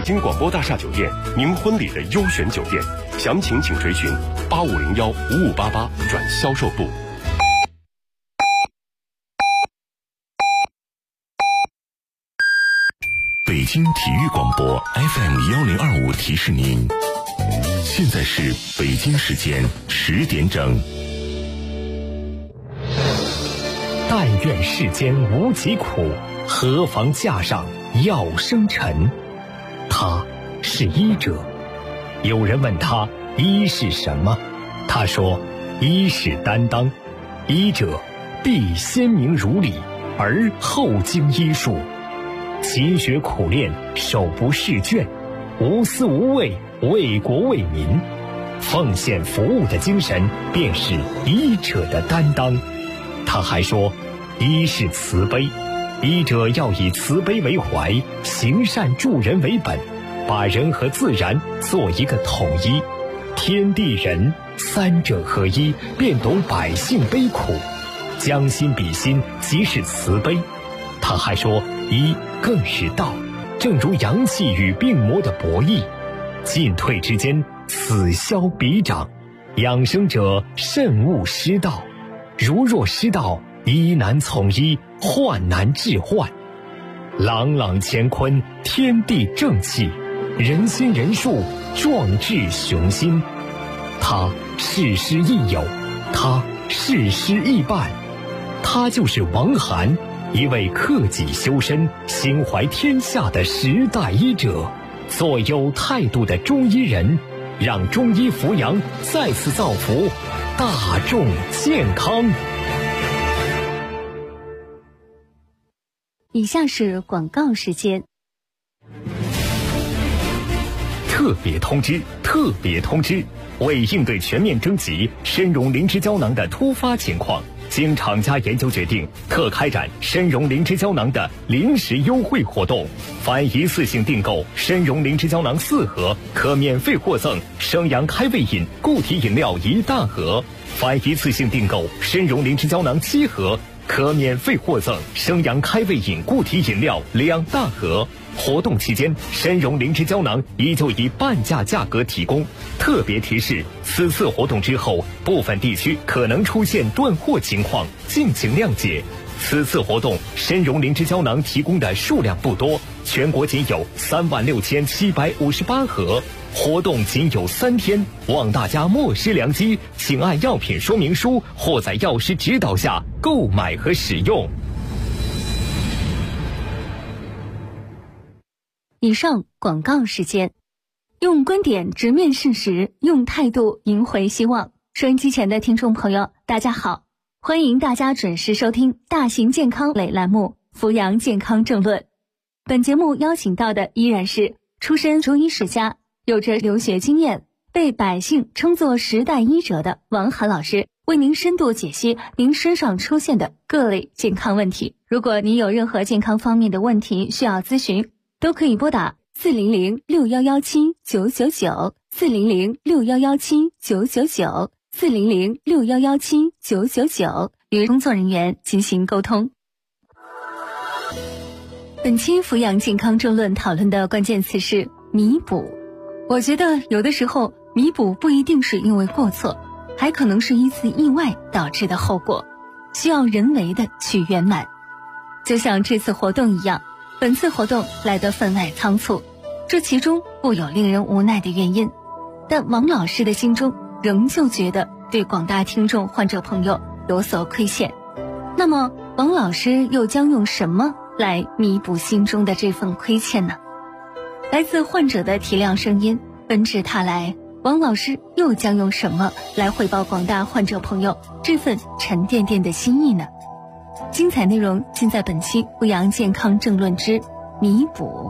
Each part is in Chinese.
京广播大厦酒店，您婚礼的优选酒店，详情请垂询85015588转销售部。 北京体育广播 FM1025提示您，现在是北京时间10点整。 但愿世间无疾苦，何妨架上药生尘。他是医者。有人问他医是什么，他说医是担当，医者必先明如理，而后经医术，勤学苦练，手不释卷，无私无畏，为国为民，奉献服务的精神便是医者的担当。他还说医是慈悲，医者要以慈悲为怀，行善助人为本，把人和自然做一个统一，天地人三者合一，便懂百姓悲苦，将心比心，即是慈悲。他还说医更是道，正如阳气与病魔的博弈，进退之间，此消彼长，养生者慎勿失道，如若失道，医难从医，患难治患。朗朗乾坤，天地正气，人心人术，壮志雄心。他事师亦友，他事师亦伴，他就是王涵，一位克己修身、心怀天下的时代医者，做有态度的中医人，让中医扶阳再次造福大众健康。 以下是广告时间。 特别通知，特别通知！为应对全面征集参茸灵芝胶囊的突发情况，经厂家研究决定，特开展参茸灵芝胶囊的临时优惠活动。凡一次性订购参茸灵芝胶囊4盒，可免费获赠生阳开胃饮固体饮料1大盒；凡一次性订购参茸灵芝胶囊7盒，可免费获赠生阳开胃饮固体饮料2大盒。活动期间，参茸灵芝胶囊依旧以半价价格提供。特别提示：此次活动之后，部分地区可能出现断货情况，敬请谅解。此次活动，参茸灵芝胶囊提供的数量不多，全国仅有36758盒。活动仅有3天，望大家莫失良机，请按药品说明书或在药师指导下购买和使用。 以上广告时间，用观点直面事实，用态度赢回希望。收音机前的听众朋友，大家好，欢迎大家准时收听大型健康类栏目《扶阳健康政论》。本节目邀请到的依然是出身中医世家，有着留学经验，被百姓称作时代医者的王涵老师，为您深度解析您身上出现的各类健康问题。如果您有任何健康方面的问题需要咨询，都可以拨打400-6117-999，400-6117-999，400-6117-999，与工作人员进行沟通。本期扶阳健康政论讨论的关键词是弥补。我觉得有的时候弥补不一定是因为过错，还可能是一次意外导致的后果，需要人为的去圆满。就像这次活动一样，本次活动来得分外仓促，这其中不有令人无奈的原因，但王老师的心中仍旧觉得对广大听众患者朋友有所亏欠。那么王老师又将用什么来弥补心中的这份亏欠呢？来自患者的体谅声音纷至沓来，王老师又将用什么来汇报广大患者朋友这份沉甸甸的心意呢？精彩内容尽在本期扶阳健康政论之弥补。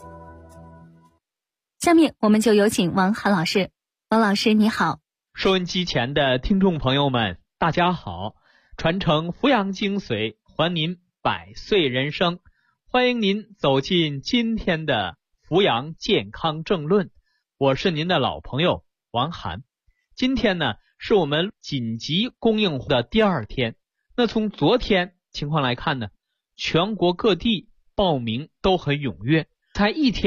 下面我们就有请王涵老师。王老师你好。 收音机前的听众朋友们大家好，传承扶阳精髓，还您100岁人生，欢迎您走进今天的扶阳健康政论，我是您的老朋友王涵。今天呢是我们紧急供应的第2天，那从昨天情况来看呢，全国各地报名都很踊跃，才1天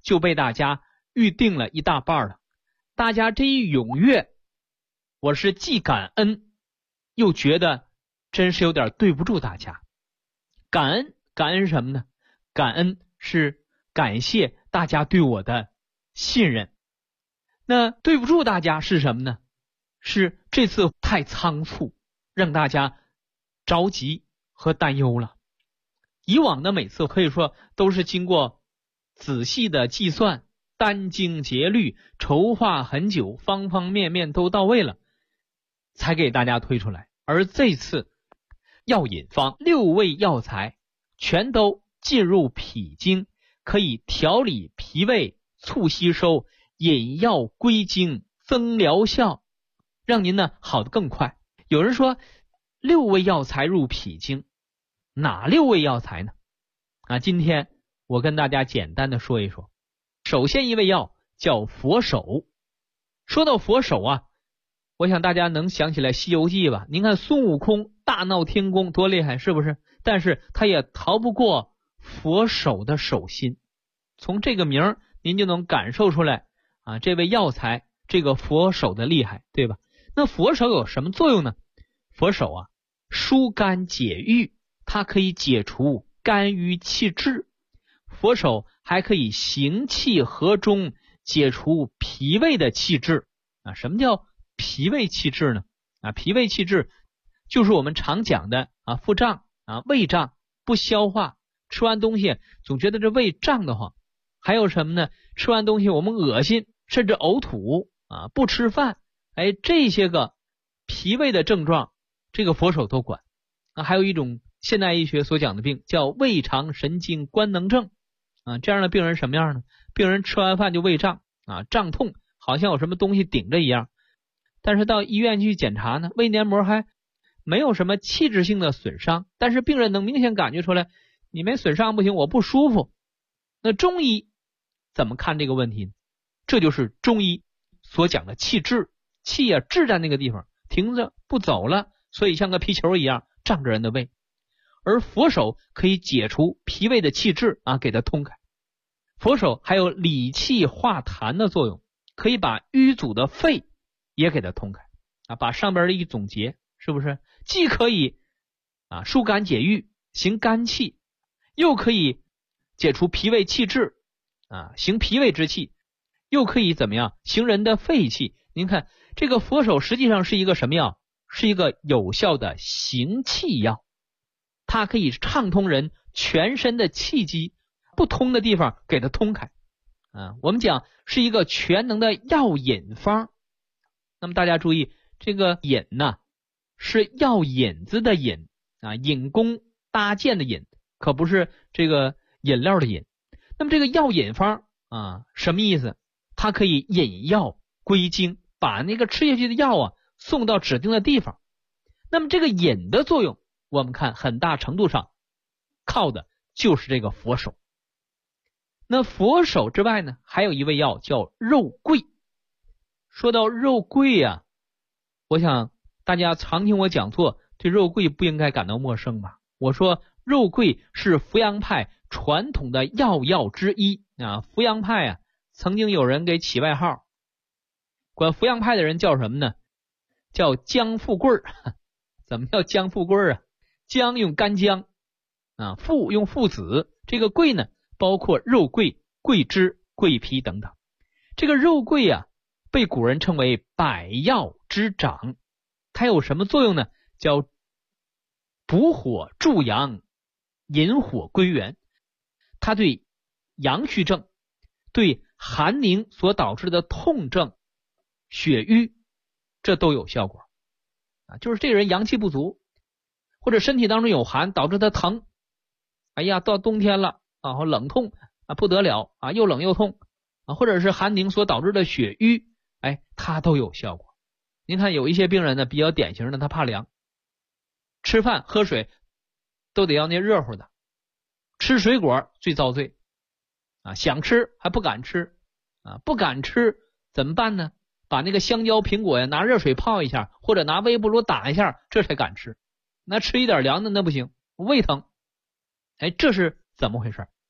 就被大家预定了一大半了。大家这一踊跃，我是既感恩又觉得真是有点对不住大家。感恩什么呢？感恩是感谢大家对我的信任。那对不住大家是什么呢？是这次太仓促，让大家着急和担忧了。以往的每次可以说都是经过仔细的计算，殚精竭虑，筹划很久，方方面面都到位了，才给大家推出来。而这次药引方6味药材全都进入脾经，可以调理脾胃，促吸收，引药归经，增疗效，让您呢好得更快。有人说6味药材入脾经，哪6味药材呢？今天我跟大家简单的说一说。首先一味药叫佛手。说到佛手我想大家能想起来西游记吧？您看孙悟空大闹天宫多厉害，是不是？但是他也逃不过佛手的手心。从这个名您就能感受出来这味药材这个佛手的厉害，对吧？那佛手有什么作用呢？佛手疏肝解郁，它可以解除肝郁气滞。佛手还可以行气和中，解除脾胃的气滞。什么叫脾胃气滞呢？脾胃气滞就是我们常讲的腹胀胃胀，不消化，吃完东西总觉得这胃胀得慌。还有什么呢？吃完东西我们恶心，甚至呕吐不吃饭，这些个脾胃的症状，这个佛手都管。还有一种现代医学所讲的病叫胃肠神经官能症这样的病人什么样呢？病人吃完饭就胃胀胀痛，好像有什么东西顶着一样。但是到医院去检查呢，胃黏膜还没有什么器质性的损伤，但是病人能明显感觉出来，你没损伤不行，我不舒服。那中医怎么看这个问题呢？这就是中医所讲的气滞，气滞在那个地方停着不走了，所以像个皮球一样胀着人的胃。而佛手可以解除脾胃的气滞给它通开。佛手还有理气化痰的作用，可以把淤阻的肺也给它通开把上边的一总结，是不是既可以疏肝解郁，行肝气，又可以解除脾胃气滞行脾胃之气，又可以怎么样行人的肺气。您看这个佛手实际上是一个什么药？是一个有效的行气药，它可以畅通人全身的气机，不通的地方给它通开我们讲是一个全能的药引方。那么大家注意，这个引是药引子的引引弓搭箭的引，可不是这个饮料的饮。那么这个药引方什么意思？它可以引药归经，把那个吃下去的药送到指定的地方。那么这个引的作用，我们看很大程度上靠的就是这个佛手。那佛手之外呢，还有一味药叫肉桂。说到肉桂我想大家常听我讲座，对肉桂不应该感到陌生吧？我说肉桂是扶阳派传统的药之一扶阳派曾经有人给起外号，管扶阳派的人叫什么呢？叫姜富贵怎么叫姜富贵姜用干姜附用附子，这个桂呢包括肉桂、桂枝、桂皮等等。这个肉桂被古人称为百药之长。它有什么作用呢？叫补火助阳，引火归元。它对阳虚症，对寒凝所导致的痛症、血瘀，这都有效果就是这个人阳气不足，或者身体当中有寒导致他疼，到冬天了冷痛不得了又冷又痛或者是寒凝所导致的血瘀，它都有效果。您看有一些病人呢比较典型的，他怕凉，吃饭喝水都得要那热乎的，吃水果最遭罪想吃还不敢吃不敢吃怎么办呢？把那个香蕉苹果拿热水泡一下，或者拿微波炉打一下，这才敢吃。那吃一点凉的那不行，胃疼这是怎么回事？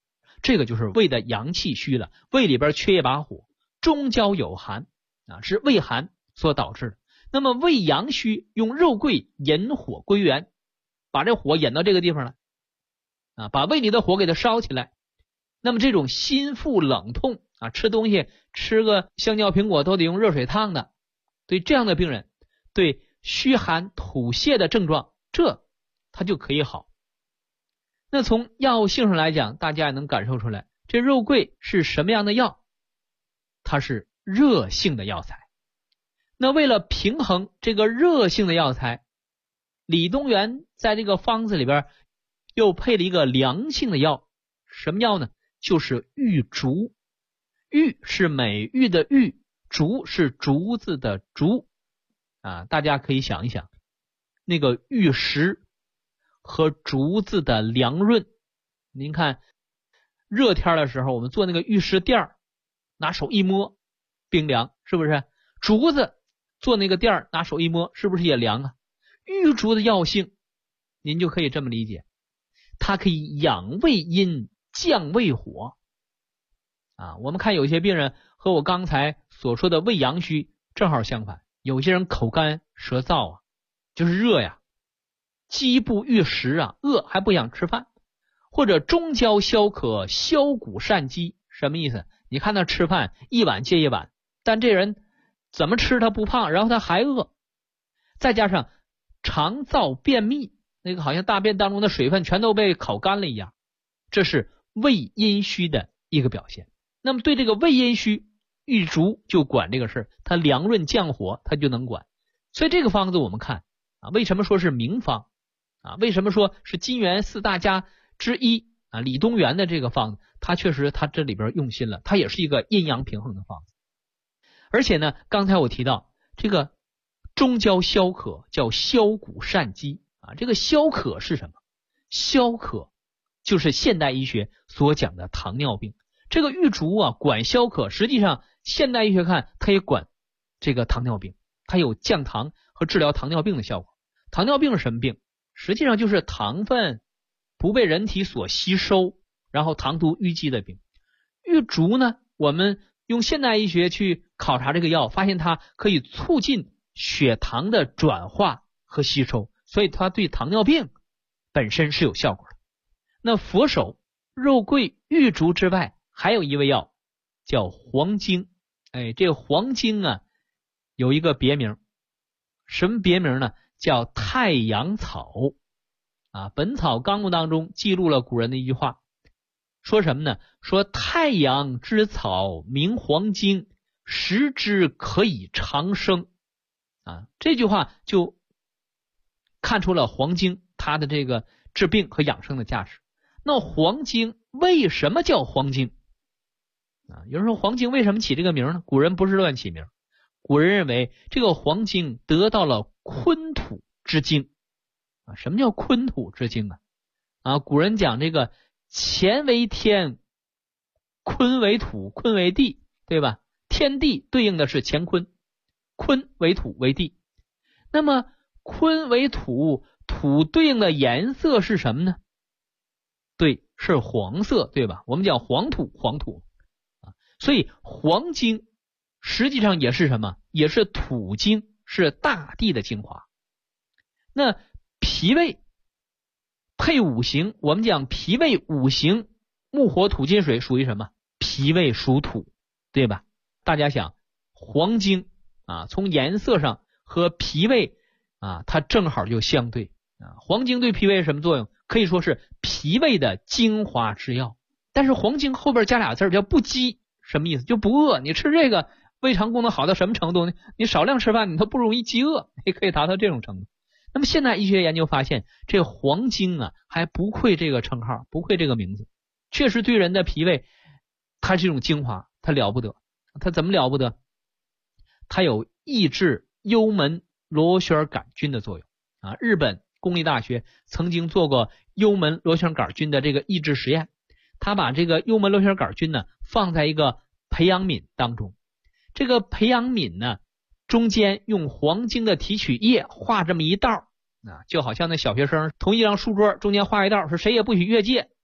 这个就是胃的阳气虚了，胃里边缺一把火，中焦有寒啊，是胃寒所导致的。那么胃阳虚，用肉桂引火归元，把这火引到这个地方来啊，把胃里的火给它烧起来。那么这种心腹冷痛啊，吃东西吃个香蕉苹果都得用热水烫的，对这样的病人，对虚寒吐泻的症状，这它就可以好。那从药性上来讲，大家也能感受出来，这肉桂是什么样的药？它是热性的药材。那为了平衡这个热性的药材，李东垣在这个方子里边又配了一个凉性的药，什么药呢？就是玉竹。玉是美玉的玉，竹是竹子的竹啊，大家可以想一想，那个玉石和竹子的凉润。您看热天的时候，我们做那个玉石垫，拿手一摸冰凉，是不是？竹子做那个垫，拿手一摸，是不是也凉啊？玉竹的药性您就可以这么理解，它可以养胃阴降胃火啊。我们看有些病人和我刚才所说的胃阳虚正好相反，有些人口干舌燥啊，就是热呀，饥不欲食啊，饿还不想吃饭，或者中焦消渴，消谷善饥。什么意思？你看他吃饭一碗接一碗，但这人怎么吃他不胖，然后他还饿，再加上肠燥便秘，那个好像大便当中的水分全都被烤干了一样，这是胃阴虚的一个表现。那么对这个胃阴虚，玉竹就管这个事儿，它凉润降火，它就能管。所以这个方子我们看啊，为什么说是名方啊？为什么说是金元四大家之一啊？李东垣的这个方子，它确实它这里边用心了，它也是一个阴阳平衡的方子。而且呢，刚才我提到这个中焦消渴叫消谷善饥啊，这个消渴是什么？消渴就是现代医学所讲的糖尿病。这个玉竹啊管消渴，实际上现代医学看它也管这个糖尿病，它有降糖和治疗糖尿病的效果。糖尿病是什么病？实际上就是糖分不被人体所吸收，然后糖度淤积的病。玉竹呢，我们用现代医学去考察这个药，发现它可以促进血糖的转化和吸收，所以它对糖尿病本身是有效果的。那佛手、肉桂、玉竹之外，还有一味药叫黄精。这个黄精啊有一个别名，什么别名呢？叫太阳草啊。本草纲目当中记录了古人的一句话，说什么呢？说太阳之草名黄精，食之可以长生啊。这句话就看出了黄精它的这个治病和养生的价值。那黄精为什么叫黄精啊？有人说黄精为什么起这个名呢？古人不是乱起名，古人认为这个黄精得到了坤土之精啊。什么叫坤土之精啊？古人讲这个乾为天，坤为土，坤为地，对吧？天地对应的是乾坤，坤为土为地。那么坤为土，土对应的颜色是什么呢？对，是黄色，对吧？我们讲黄土，黄土啊。所以黄精实际上也是什么？也是土精，是大地的精华。那脾胃配五行，我们讲脾胃五行木火土金水属于什么？脾胃属土，对吧？大家想黄精啊，从颜色上和脾胃啊它正好就相对啊。黄精对脾胃什么作用？可以说是脾胃的精华之药。但是黄精后边加俩字叫不饥，什么意思？就不饿。你吃这个胃肠功能好到什么程度呢？你少量吃饭你都不容易饥饿，也可以达到这种程度。那么现代医学研究发现，这黄精啊还不愧这个称号，不愧这个名字，确实对人的脾胃它是一种精华，它了不得。它怎么了不得？它有抑制幽门螺旋杆菌的作用啊。日本公立大学曾经做过幽门螺旋杆菌的这个抑制实验，他把这个幽门螺旋杆菌呢放在一个培养皿当中，这个培养皿呢中间用黄精的提取液画这么一道啊，就好像那小学生同一张书桌中间画一道，说谁也不许越界。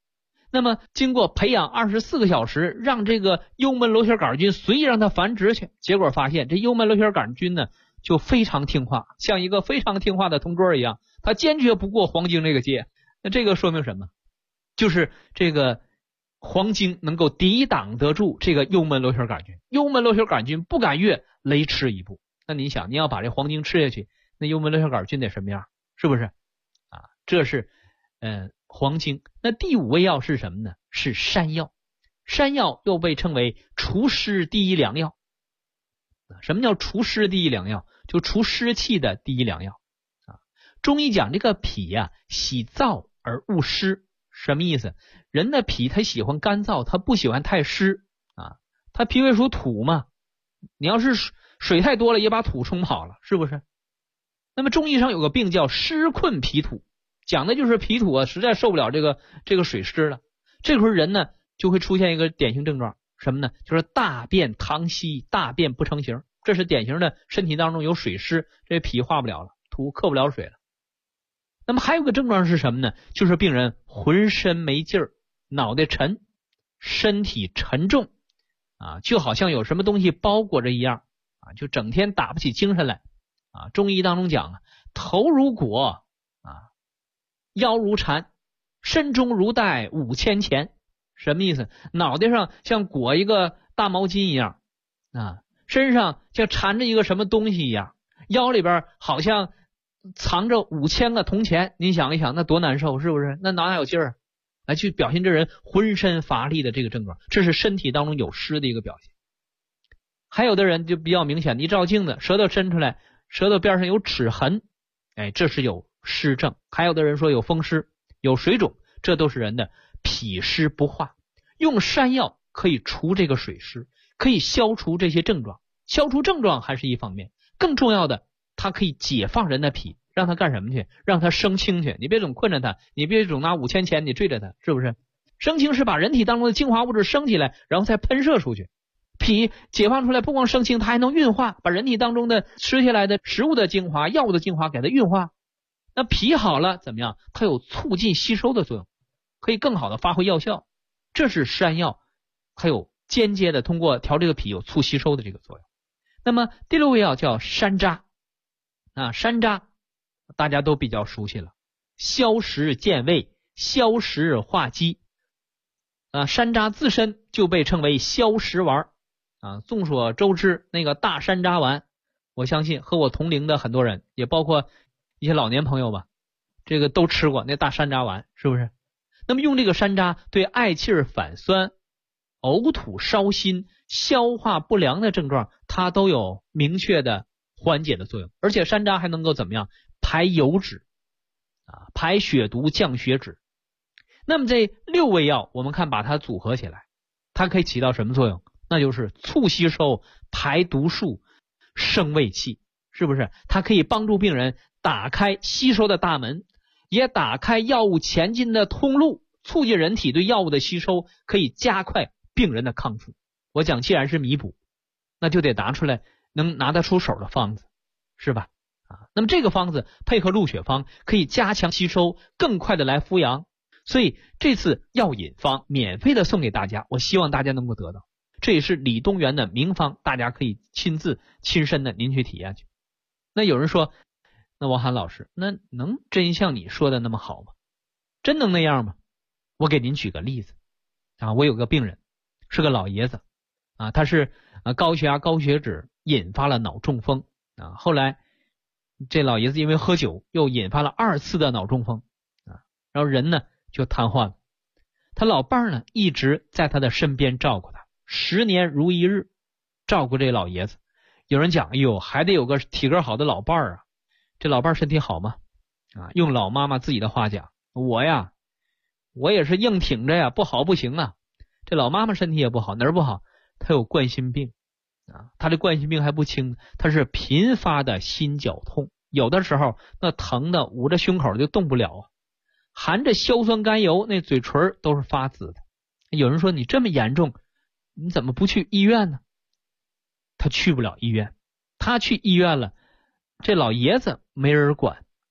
那么经过培养24个小时，让这个幽门螺旋杆菌随意让它繁殖去，结果发现这幽门螺旋杆菌呢就非常听话，像一个非常听话的同桌一样，它坚决不过黄精这个界。那这个说明什么？就是这个黄精能够抵挡得住这个幽门螺旋杆菌，幽门螺旋杆菌不敢越雷池一步。那你想，你要把这黄精吃下去，那幽门螺旋杆菌得什么样？是不是啊？这是黄精。那第5味药是什么呢？是山药。山药又被称为除湿第一良药。什么叫除湿第一良药？就除湿气的第一良药啊。中医讲这个脾呀，喜燥而恶湿，什么意思？人的脾他喜欢干燥，他不喜欢太湿啊。他脾胃属土嘛，你要是水太多了，也把土冲跑了，是不是？那么中医上有个病叫湿困脾土，讲的就是脾土啊实在受不了这个水湿了。这个时候人呢就会出现一个典型症状，什么呢？就是大便溏稀，大便不成形，这是典型的身体当中有水湿，这脾化不了了，土克不了水了。那么还有个症状是什么呢？就是病人浑身没劲儿，脑袋沉，身体沉重啊，就好像有什么东西包裹着一样啊，就整天打不起精神来啊。中医当中讲啊，头如裹啊，腰如缠，身中如带5000钱，什么意思？脑袋上像裹一个大毛巾一样啊，身上像缠着一个什么东西一样，腰里边好像藏着5000个铜钱，您想一想，那多难受，是不是？那哪有劲儿？来去表现这人浑身乏力的这个症状，这是身体当中有湿的一个表现。还有的人就比较明显，一照镜子，舌头伸出来，舌头边上有齿痕，这是有湿症。还有的人说有风湿，有水肿，这都是人的脾湿不化。用山药可以除这个水湿，可以消除这些症状。消除症状还是一方面，更重要的，它可以解放人的脾，让他干什么去？让他生清去。你别总困着他，你别总拿5000钱你追着他，是不是？生清是把人体当中的精华物质升起来，然后再喷射出去。脾解放出来，不光生清，它还能运化，把人体当中的吃下来的食物的精华、药物的精华给它运化。那脾好了怎么样？它有促进吸收的作用，可以更好的发挥药效。这是山药，还有间接的通过调这个脾有促吸收的这个作用。那么第6味药叫山楂啊，山楂大家都比较熟悉了，消食健胃，消食化积啊。山楂自身就被称为消食丸啊。众所周知，那个大山楂丸，我相信和我同龄的很多人，也包括一些老年朋友吧，这个都吃过那大山楂丸，是不是？那么用这个山楂对嗳气反酸、呕吐烧心、消化不良的症状，它都有明确的缓解的作用。而且山楂还能够怎么样？排油脂啊，排血毒，降血脂。那么这6味药我们看把它组合起来，它可以起到什么作用？那就是促吸收、排毒素、升胃气，是不是？它可以帮助病人打开吸收的大门，也打开药物前进的通路，促进人体对药物的吸收，可以加快病人的康复。我讲既然是弥补，那就得拿出来能拿得出手的方子，是吧？那么这个方子配合鹿血方，可以加强吸收，更快的来扶阳。所以这次药引方免费的送给大家，我希望大家能够得到。这也是李东垣的名方，大家可以亲身的您去体验去。那有人说，那王涵老师，那能真像你说的那么好吗？真能那样吗？我给您举个例子啊，我有个病人是个老爷子啊，他是高血压高血脂引发了脑中风啊，后来这老爷子因为喝酒又引发了2次的脑中风啊，然后人呢就瘫痪了。他老伴儿呢一直在他的身边照顾他，10年如一日照顾这老爷子。有人讲，哎呦，还得有个体格好的老伴儿啊。这老伴儿身体好吗？啊，用老妈妈自己的话讲，我也是硬挺着呀，不好不行啊。这老妈妈身体也不好，哪儿不好？她有冠心病啊，她这冠心病还不轻，她是频发的心绞痛，有的时候那疼的捂着胸口就动不了啊，含着硝酸甘油，那嘴唇都是发紫的。有人说，你这么严重，你怎么不去医院呢？他去不了医院，他去医院了，这老爷子没人管，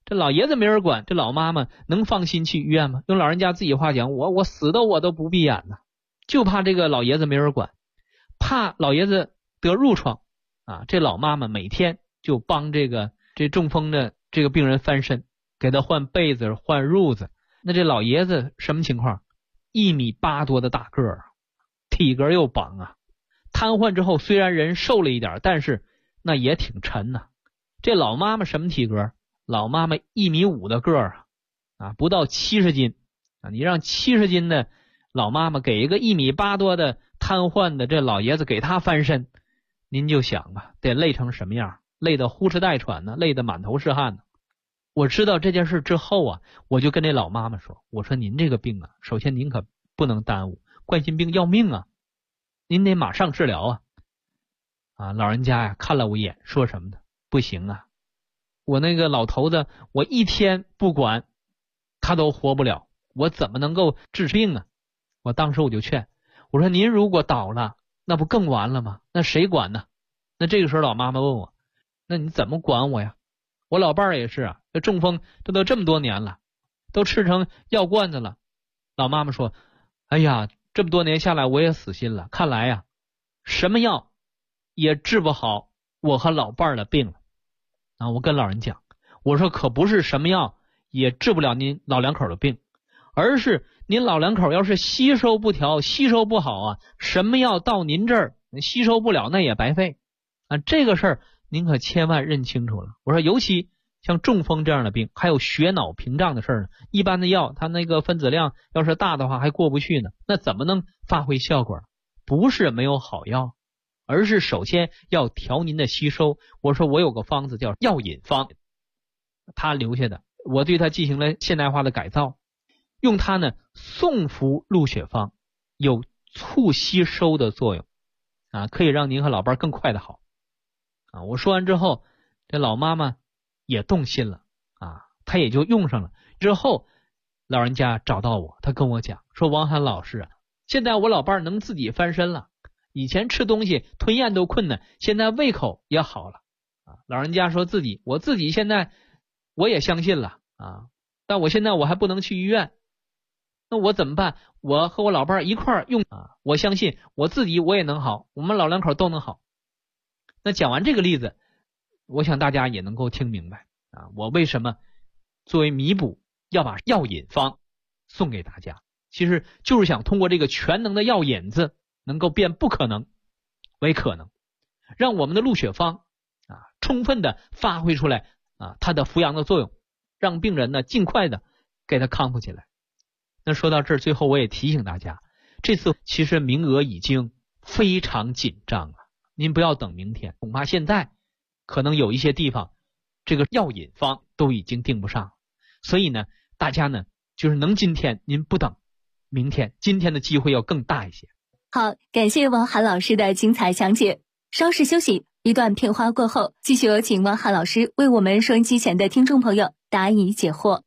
这老爷子没人管，这老妈妈能放心去医院吗？用老人家自己话讲，我死的我都不闭眼呢，就怕这个老爷子没人管，怕老爷子得褥疮啊。这老妈妈每天就帮这中风的这个病人翻身，给他换被子换褥子。那这老爷子什么情况？1.8米多的大个儿，体格又绑啊，瘫痪之后虽然人瘦了一点，但是那也挺沉呐。这老妈妈什么体格？老妈妈1.5米的个儿啊，不到70斤啊。你让70斤的老妈妈给一个1.8米多的瘫痪的这老爷子给他翻身，您就想吧，得累成什么样？累得呼哧带喘呢，累得满头是汗呢。我知道这件事之后啊，我就跟这老妈妈说，我说您这个病啊，首先您可不能耽误，冠心病要命啊，您得马上治疗啊。老人家呀看了我一眼，说什么呢？不行啊，我那个老头子，我一天不管他都活不了，我怎么能够治病啊？我当时我就劝我说，您如果倒了，那不更完了吗？那谁管呢？那这个时候老妈妈问我，那你怎么管我呀？我老伴儿也是啊，这中风这都这么多年了，都吃成药罐子了。老妈妈说，哎呀，这么多年下来我也死心了，看来呀什么药也治不好我和老伴儿的病了啊。我跟老人讲，我说可不是什么药也治不了您老两口的病，而是您老两口要是吸收不调，吸收不好啊，什么药到您这儿吸收不了那也白费啊。这个事儿您可千万认清楚了。我说尤其像中风这样的病，还有血脑屏障的事儿呢，一般的药它那个分子量要是大的话还过不去呢，那怎么能发挥效果？不是没有好药，而是首先要调您的吸收。我说我有个方子叫药引方，他留下的，我对它进行了现代化的改造，用它呢送服入血方，有促吸收的作用啊，可以让您和老伴更快的好啊。我说完之后，这老妈妈也动心了啊，她也就用上了。之后老人家找到我，他跟我讲说，王涵老师啊，现在我老伴能自己翻身了，以前吃东西吞咽都困难，现在胃口也好了啊。老人家说我自己现在我也相信了啊，但我现在我还不能去医院，那我怎么办？我和我老伴一块儿用啊，我相信我自己我也能好，我们老两口都能好。那讲完这个例子，我想大家也能够听明白啊，我为什么作为弥补要把药引方送给大家，其实就是想通过这个全能的药引子，能够变不可能为可能，让我们的入血方啊充分的发挥出来啊它的扶阳的作用，让病人呢尽快的给他康复起来。那说到这儿，最后我也提醒大家，这次其实名额已经非常紧张了，您不要等明天，恐怕现在可能有一些地方这个药引方都已经订不上，所以呢大家呢就是能今天您不等明天，今天的机会要更大一些。 好，感谢王涵老师的精彩讲解。稍事休息，一段片花过后，继续有请王涵老师为我们收音机前的听众朋友答疑解惑。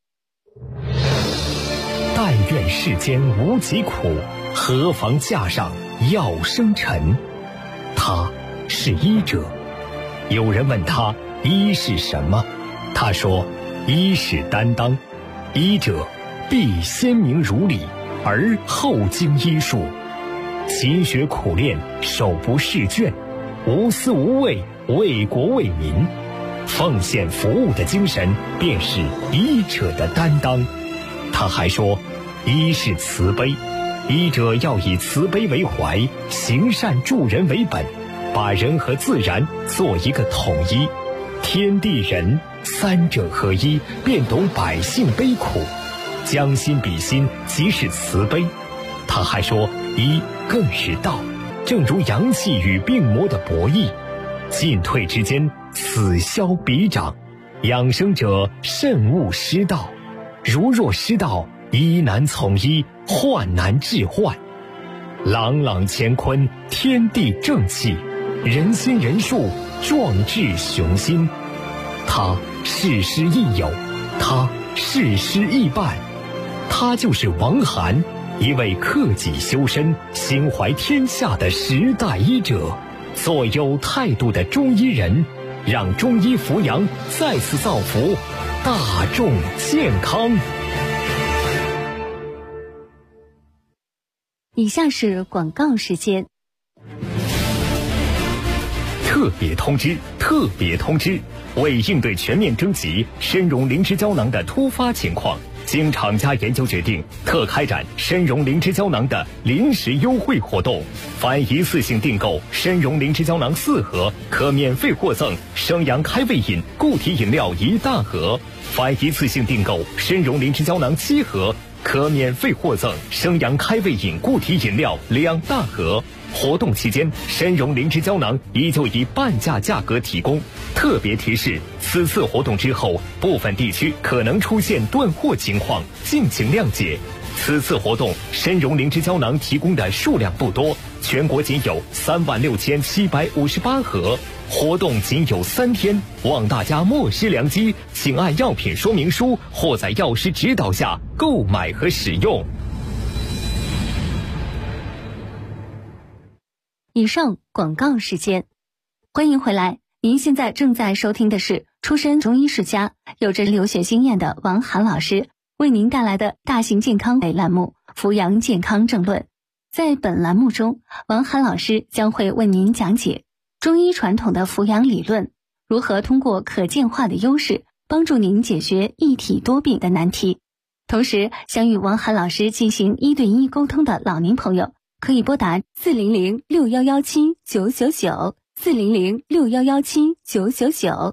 但愿世间无疾苦，何妨架上药生尘。他是医者。有人问他医是什么，他说医是担当，医者必先明如理，而后经医术，勤学苦练，手不释卷，无私无畏，为国为民，奉献服务的精神便是医者的担当。他还说医是慈悲，医者要以慈悲为怀，行善助人为本，把人和自然做一个统一，天地人三者合一，便懂百姓悲苦，将心比心，即是慈悲。他还说医更是道，正如阳气与病魔的博弈，进退之间，此消彼长，养生者慎勿失道，如若失道，医难从医，患难治患。朗朗乾坤，天地正气，人心人术，壮志雄心。他事师亦友，他事师亦伴，他就是王涵，一位克己修身、心怀天下的时代医者，做有态度的中医人， 让中医扶阳再次造福大众健康。 以下是广告时间。 特别通知！特别通知！为应对全面征集参茸灵芝胶囊的突发情况，经厂家研究决定，特开展参茸灵芝胶囊的临时优惠活动。凡一次性订购参茸灵芝胶囊4盒，可免费获赠生阳开胃饮固体饮料1大盒；凡一次性订购参茸灵芝胶囊7盒，可免费获赠生阳开胃饮固体饮料2大盒。活动期间，参茸灵芝胶囊依旧以半价价格提供。特别提示：此次活动之后，部分地区可能出现断货情况，敬请谅解。此次活动，参茸灵芝胶囊提供的数量不多，全国仅有36758盒，活动仅有3天，望大家莫失良机，请按药品说明书或在药师指导下购买和使用。 以上广告时间，欢迎回来。您现在正在收听的是出身中医世家、有着留学经验的王涵老师为您带来的大型健康类栏目《扶阳健康正论》。在本栏目中，王涵老师将会为您讲解中医传统的扶阳理论，如何通过可见化的优势帮助您解决一体多病的难题。同时，想与王涵老师进行1对1沟通的老年朋友，可以拨打400611799 400611799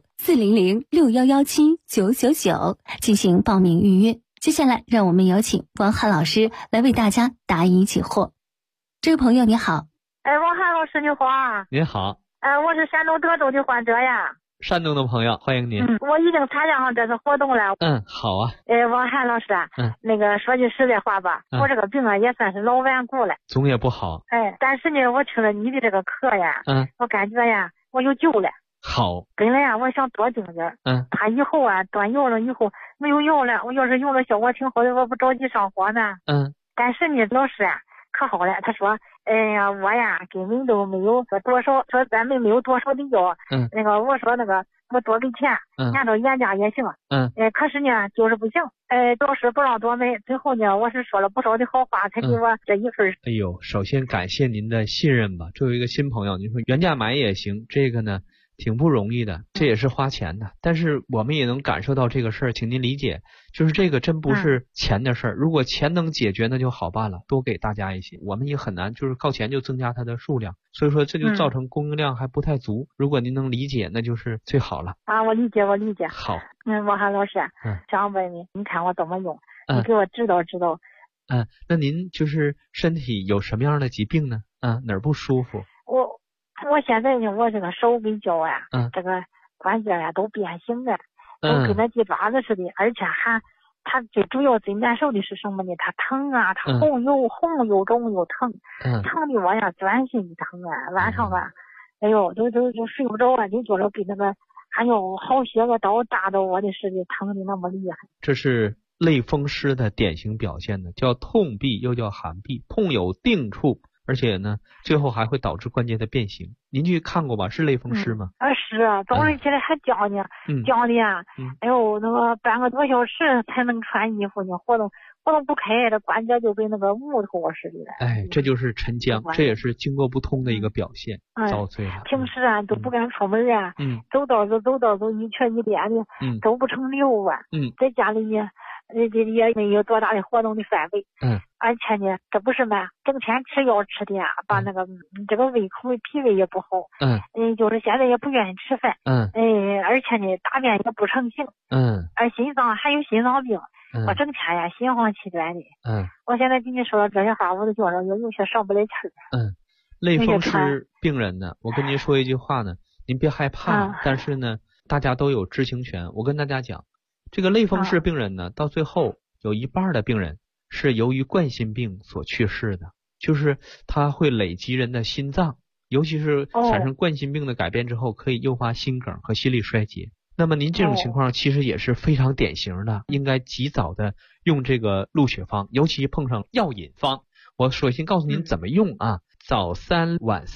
400611799进行报名预约。接下来，让我们有请王涵老师来为大家答疑解惑。这位朋友你好。 王涵老师你好啊。 您好。 我是山东德州的患者呀。 山东的朋友，欢迎您。 我已经参加上这次活动了。 好啊。 王涵老师啊，那个说句实在话吧，我这个病啊也算是老顽固了， 总也不好。 但是呢，我听了你的这个课呀，我感觉呀，我有救了。 好。 本来啊，我想多盯点，怕以后啊断药了以后没有药了，我要是用了效果挺好的，我不着急上火呢。但是呢，老师啊可好了，他说，我呀根本都没有说多少，说咱们没有多少的药。那个我说那个我多给钱，按照原价也行。可是呢就是不行。老师不让多买，最后呢我是说了不少的好话才给我这一份。 哎呦，首先感谢您的信任吧。作为一个新朋友，您说原价买也行，这个呢挺不容易的，这也是花钱的。但是我们也能感受到这个事儿，请您理解，就是这个真不是钱的事儿。如果钱能解决，那就好办了，多给大家一些。我们也很难，就是靠钱就增加它的数量，所以说这就造成供应量还不太足。如果您能理解，那就是最好了。 我理解，我理解。 好。 王涵老师，想问你看我怎么用，你给我指导指导。 那您就是身体有什么样的疾病呢？哪儿不舒服？ 我现在呢，我这个手跟脚啊，这个关节呀都变形了，都跟那鸡爪子似的，而且它最主要最难受的是什么呢？它疼啊，它红又肿又疼，疼的我呀钻心的疼啊，晚上啊，哎呦，都睡不着啊，就觉着比那个还有好些个刀扎到我的似的，疼的那么厉害。 这是类风湿的典型表现呢，叫痛痹又叫寒痹，痛有定处。而且呢，最后还会导致关节的变形。您去看过吧？是类风湿吗？ 是啊，早上起来还僵呢，僵的呀。哎呦，那个半个多小时才能穿衣服呢，活动不开，这关节就跟那个木头似的。 这就是沉僵，这也是经络不通的一个表现，遭罪了。 平时啊都不敢出门啊，走道走一瘸一颠的，走不成溜啊。在家里呢。也没有多大的活动的范围，而且呢，这不是嘛，整天吃药吃的呀，把那个这个胃口脾胃也不好，就是现在也不愿意吃饭，而且呢，大便也不成形，而心脏还有心脏病，我整天呀心慌气短的，我现在跟你说了这些话，我都觉着有些上不来气儿。 类风湿病人呢，我跟您说一句话呢，您别害怕，但是呢，大家都有知情权。我跟大家讲。这个类风湿病人呢，到最后有一半的病人是由于冠心病所去世的，就是它会累积人的心脏，尤其是产生冠心病的改变之后，可以诱发心梗和心力衰竭。那么您这种情况其实也是非常典型的，应该及早的用这个鹿血方，尤其碰上药引方。我首先告诉您怎么用啊，早3晚3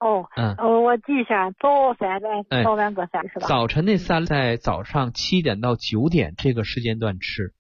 我记一下，早3早晚各3是吧？ 早晨那3在早上7点到9点这个时间段吃。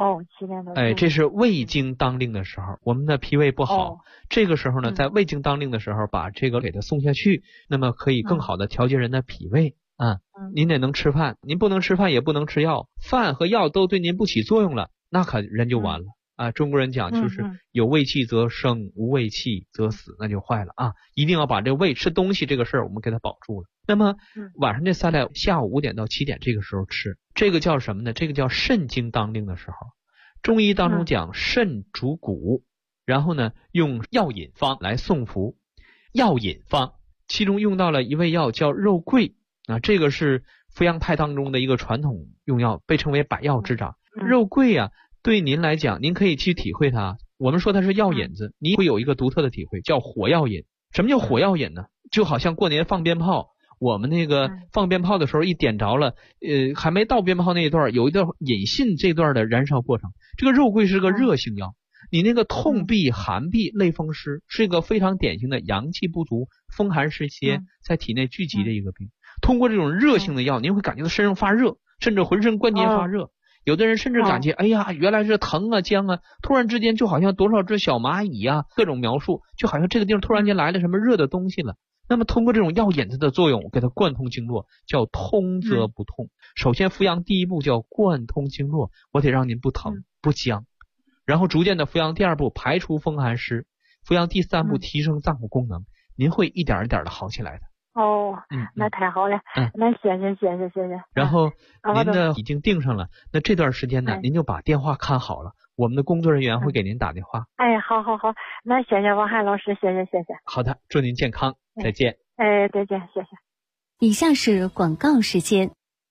7点到9点。 这是胃经当令的时候，我们的脾胃不好，这个时候呢，在胃经当令的时候，把这个给它送下去，那么可以更好的调节人的脾胃。您得能吃饭，您不能吃饭也不能吃药，饭和药都对您不起作用了，那可人就完了。中国人讲就是有胃气则生，无胃气则死，那就坏了啊！一定要把这胃吃东西这个事儿我们给它保住了。那么晚上这3在下午5点到7点这个时候吃，这个叫什么呢？这个叫肾经当令的时候。中医当中讲肾主骨，然后呢用药引方来送服。药引方其中用到了一味药叫肉桂这个是扶阳派当中的一个传统用药，被称为百药之长。肉桂对您来讲，您可以去体会它。我们说它是药引子，你会有一个独特的体会，叫火药引。什么叫火药引呢？就好像过年放鞭炮，我们那个放鞭炮的时候一点着了，还没到鞭炮那一段，有一段引信这段的燃烧过程。这个肉桂是个热性药，你那个痛痹、寒痹、类风湿是一个非常典型的阳气不足、风寒湿邪在体内聚集的一个病。通过这种热性的药，您会感觉到身上发热，甚至浑身关节发热。有的人甚至感觉哎呀，原来是疼僵突然之间就好像多少只小蚂蚁各种描述，就好像这个地方突然间来了什么热的东西了。那么通过这种药引子的作用，给它贯通经络，叫通则不痛。首先扶阳第一步叫贯通经络，我得让您不疼不僵，然后逐渐的扶阳第2步排除风寒湿，扶阳第3步提升脏腑功能，您会一点一点的好起来的。 那太好了。那谢谢。 然后您呢已经订上了，那这段时间呢，您就把电话看好了，我们的工作人员会给您打电话。 好，那谢谢王涵老师，谢谢。 好的，祝您健康，再见。 再见，谢谢。 以下是广告时间。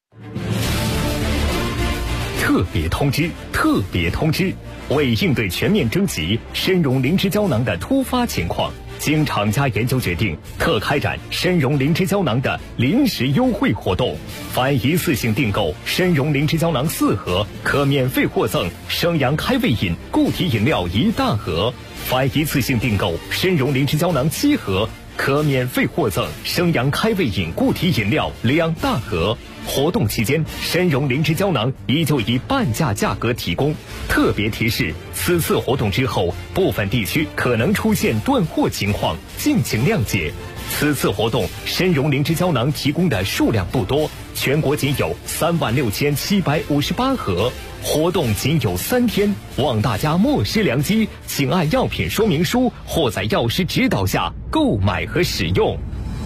特别通知，为应对全面征集参茸灵芝胶囊的突发情况，经厂家研究决定，特开展参茸灵芝胶囊的临时优惠活动。凡一次性订购参茸灵芝胶囊4盒，可免费获赠生阳开胃饮固体饮料1大盒；凡一次性订购参茸灵芝胶囊7盒，可免费获赠生阳开胃饮固体饮料2大盒。活动期间，参茸灵芝胶囊依旧以半价价格提供。特别提示：此次活动之后，部分地区可能出现断货情况，敬请谅解。此次活动，参茸灵芝胶囊提供的数量不多，全国仅有36758盒。活动仅有3天，望大家莫失良机，请按药品说明书或在药师指导下购买和使用。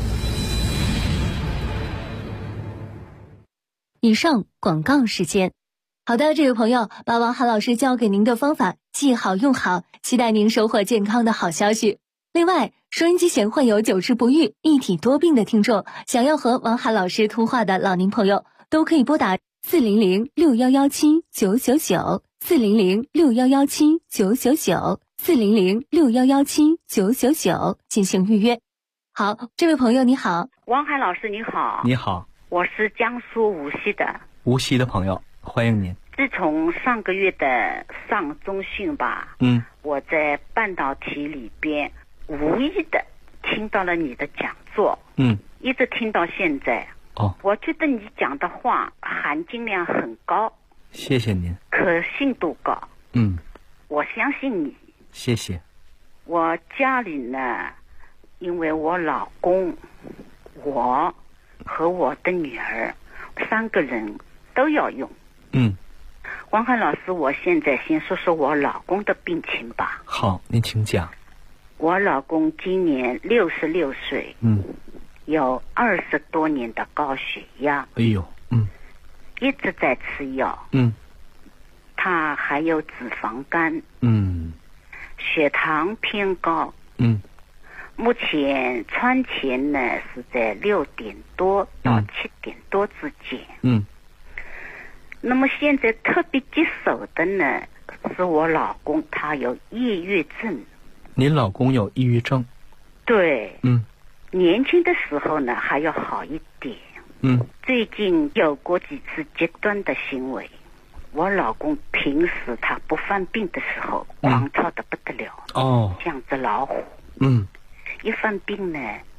以上广告时间。好的，这位朋友，把王涵老师教给您的方法记好用好，期待您收获健康的好消息。另外，收音机前患有久治不愈、一体多病的听众，想要和王涵老师通话的老年朋友，都可以拨打400-6117-999 400-6117-999 400-6117-999进行预约。好，这位朋友你好。 王涵老师你好。 你好， 我是江苏无锡的。 无锡的朋友，欢迎您。 自从上个月的上中训吧，我在半导体里边无意的听到了你的讲座，一直听到现在。我觉得你讲的话含金量很高。 谢谢您。 可信度高。我相信你。 谢谢。 我家里呢，因为我老公、我和我的女儿3个人都要用。王涵老师，我现在先说说我老公的病情吧。 好，您请讲。 我老公今年66岁，有20多年的高血压，一直在吃药，他还有脂肪肝，血糖偏高，目前窗前呢是在6点多到7点多之间，那么现在特别棘手的呢是我老公他有抑郁症。 您老公有抑郁症？ 对，年轻的时候呢还要好一点，最近有过几次极端的行为。我老公平时他不犯病的时候狂跳得不得了，像只老虎，一犯病呢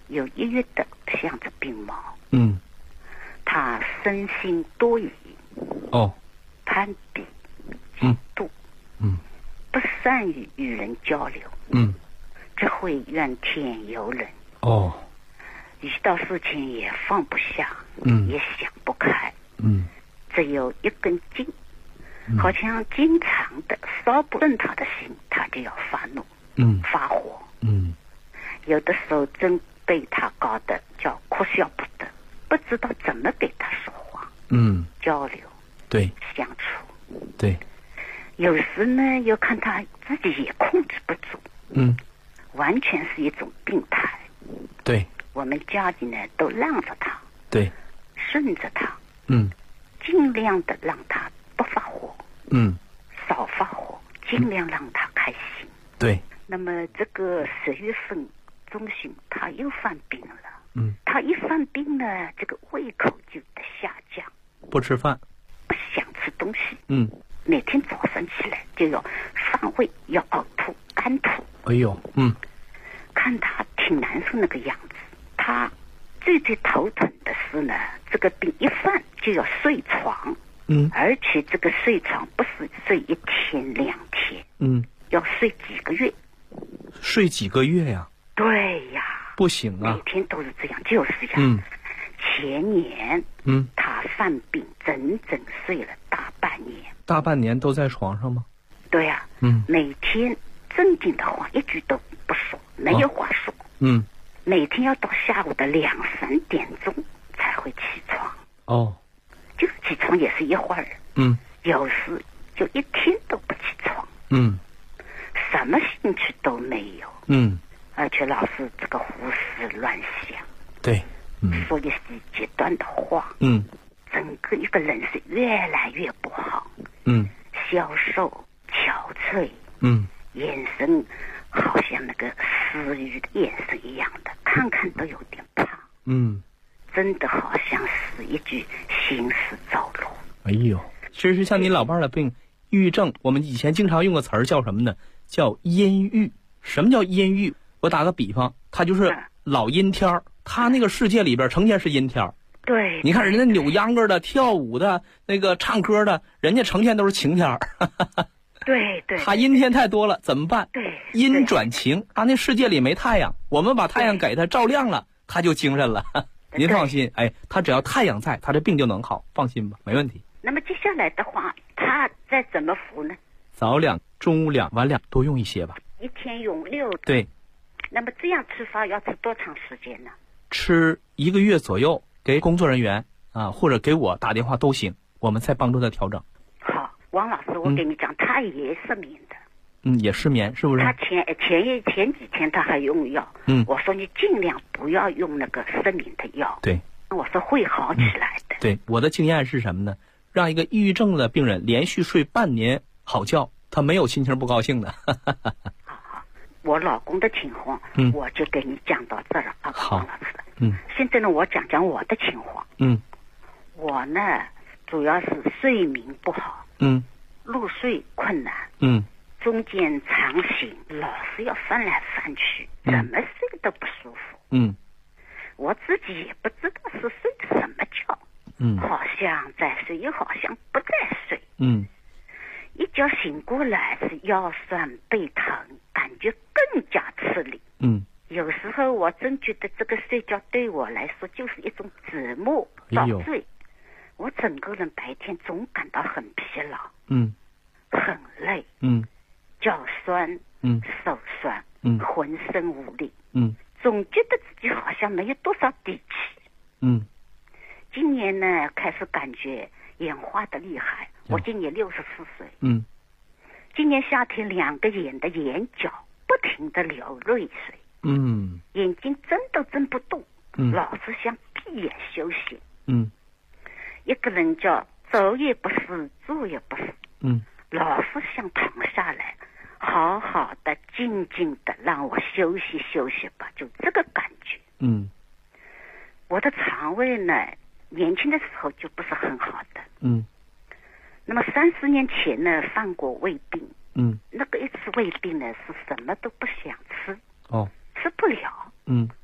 有1月的像着病毛。他身心多疑。攀比、嫉妒。不善于与人交流。只会怨天尤人。遇到事情也放不下。也想不开。只有一根筋。好像经常的稍不顺他的心，他就要发怒。发火。有的时候真被他搞得叫哭笑不得，不知道怎么给他说话。交流。 对。 相处。 对。 有时呢又看他自己也控制不住。完全是一种病态。 对。 我们家里呢都让着他。 对。 顺着他。尽量的让他不发火。少发火，尽量让他开心。 对。 那么这个10月份中旬他又犯病了。他一犯病呢，这个胃口就得下降。 不吃饭。 不想吃东西。每天早上起来就要反胃，要呕吐、干吐。 哎呦。 看他挺难受那个样子。他最头疼的是呢，这个病一犯就要睡床。而且这个睡床不是睡1天2天。要睡几个月。 睡几个月呀？ 对呀。 不行啊。 每天都是这样，就是呀。前年他犯病整整睡了大半年。 大半年都在床上吗？ 对呀。每天正经的话一句都不说，没有话说。每天要到下午的2、3点钟才会起床。就是起床也是一会儿。有时就1天都不起床。什么兴趣都没有。而且老是这个胡思乱想。 对。 说一些极端的话。整个一个人是越来越不好。消瘦、憔悴。眼神好像那个死鱼的眼神一样的，看看都有点怕。真的好像是一具行尸走肉。 哎呦，其实像你老伴的病，抑郁症，我们以前经常用个词儿叫什么呢？叫阴郁。什么叫阴郁？我打个比方，他就是老阴天儿，他那个世界里边成天是阴天儿。 对。 你看人家扭秧歌的、跳舞的、那个唱歌的，人家成天都是晴天儿。 对。 他阴天太多了，怎么办？ 对。 阴转晴，他那世界里没太阳，我们把太阳给他照亮了，他就精神了。您放心，他只要太阳在，他这病就能好，放心吧，没问题。 那么接下来的话，他再怎么服呢？ 早2、中午2、晚2多用一些吧。 1天用6。 对。 那么这样吃法要吃多长时间呢？ 吃1个月左右，给工作人员或者给我打电话都行，我们再帮助他调整。 好，王老师，我给你讲，他也失眠的。 也失眠，是不是？ 他前几天他还用药。我说你尽量不要用那个失眠的药。 对。 我说会好起来的。 对，我的经验是什么呢？让一个抑郁症的病人连续睡半年好觉，他没有心情不高兴的。 好，我老公的情况，我就给你讲到这儿了。好，王老师。现在呢，我讲讲我的情况。我呢，主要是睡眠不好。入睡困难。中间常醒，老是要翻来翻去，怎么睡都不舒服。我自己也不知道是睡的什么觉。好像在睡，又好像不在睡。一觉醒过来是腰酸背疼，感觉更加吃力。有时候我真觉得这个睡觉对我来说就是一种折磨遭罪。我整个人白天总感到很疲劳。很累。脚酸。手酸。浑身无力。总觉得自己好像没有多少底气。今年呢，开始感觉眼花的厉害。我今年64岁。今年夏天2个眼的眼角不停的流泪水。眼睛睁都睁不动。老是想闭眼休息。一个人叫走也不是，坐也不是。老是想躺下来，好好的静静的让我休息休息吧，就这个感觉。我的肠胃呢，年轻的时候就不是很好的。那么30年前呢，犯过胃病。那个一次胃病呢，是什么都不想吃。吃不了。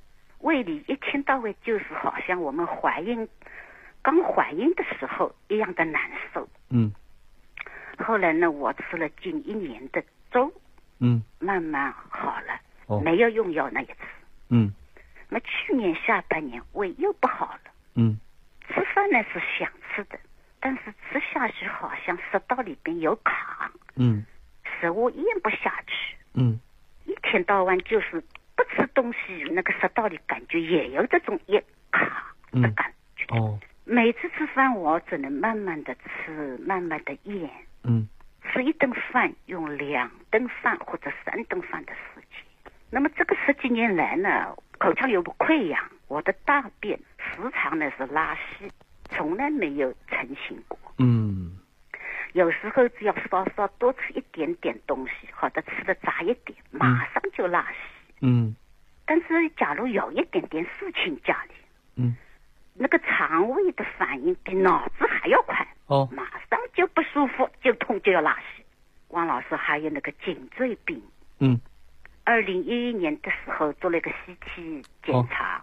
胃里一天到晚就是好像我们刚怀孕的时候一样的难受。后来呢，我吃了近1年的粥，慢慢好了，没有用药那一次。那去年下半年胃又不好了。吃饭呢是想吃的，但是吃下去好像食道里边有卡。食物咽不下去。一天到晚就是不吃东西，那个食道里感觉也有这种一卡的感觉。每次吃饭我只能慢慢的吃，慢慢的咽。吃一顿饭用2顿饭或者3顿饭的时间。那么这个10几年来呢，口腔有个溃疡，我的大便时常呢是拉稀，从来没有成型过。有时候只要稍稍多吃一点点东西，或者吃的杂一点，马上就拉稀。但是假如有一点点事情家里，那个肠胃的反应比脑子还要快。马上就不舒服，就痛，就要拉稀。王老师还有那个颈椎病。2011年的时候做了一个 CT 检查